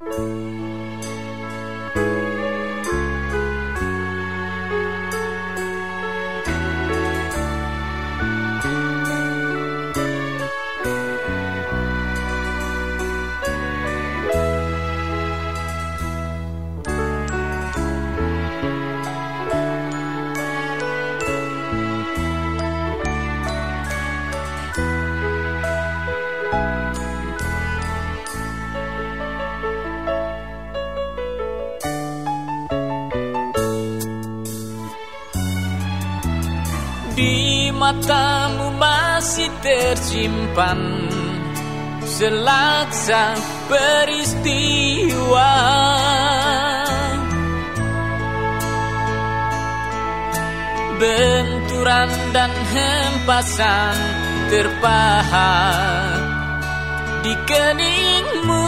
Di matamu masih tersimpan selaksa peristiwa, benturan dan hempasan terpahat di keningmu.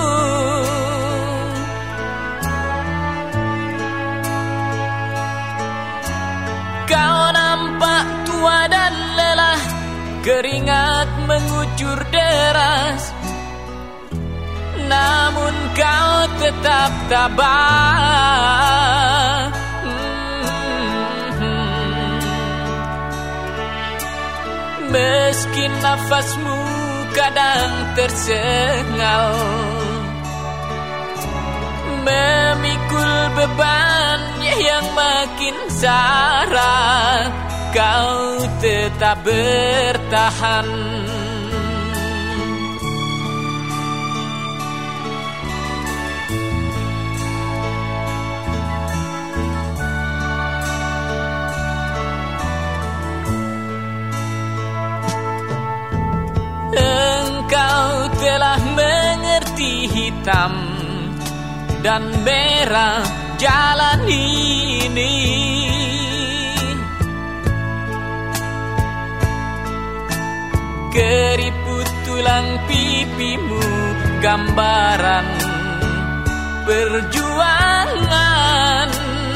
Kau nampak tua dan lelah, keringat mengucur deras, namun kau tetap tabah. Meski nafasmu kadang tersengal, memikul beban yang makin syarat, kau tetap bertahan. Engkau telah mengerti hitam dan merah jalan ini. Keriput tulang pipimu gambaran perjuangan.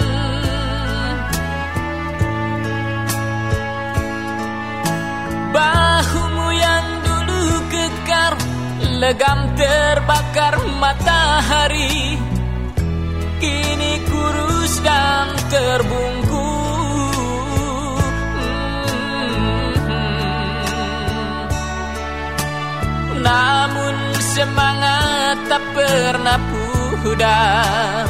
Bahumu yang dulu kekar, legam terbakar matahari, kini kurus dan terbungkus. Namun semangat tak pernah pudar,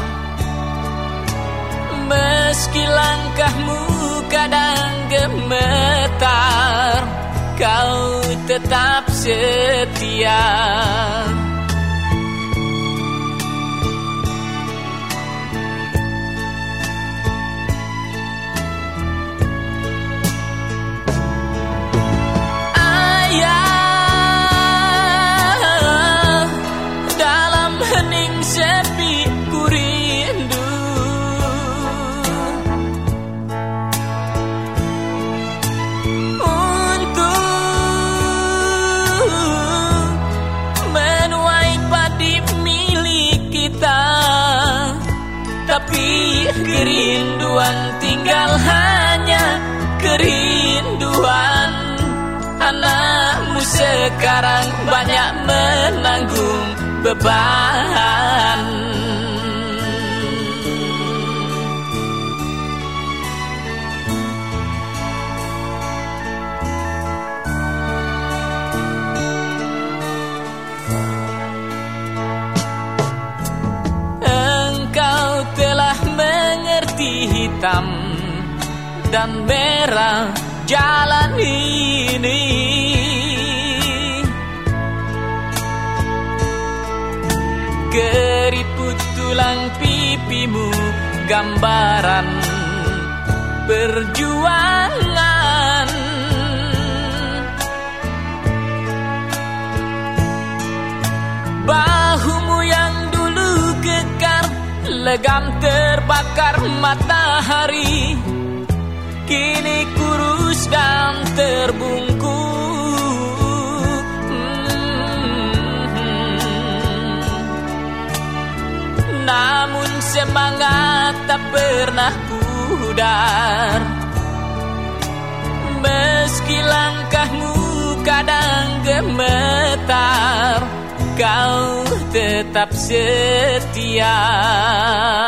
meski langkahmu kadang gemetar, kau tetap setia. Tapi kerinduan tinggal hanya kerinduan. Anakmu sekarang banyak menanggung beban. Hitam dan merah jalan ini. Keriput tulang pipimu gambaran perjuangan. Bahumu yang dulu kekar, legam terbakar matahari, kini kurus dan terbungkus. Namun semangat tak pernah pudar, meski langkahmu kadang gemetar, kau tetap setia.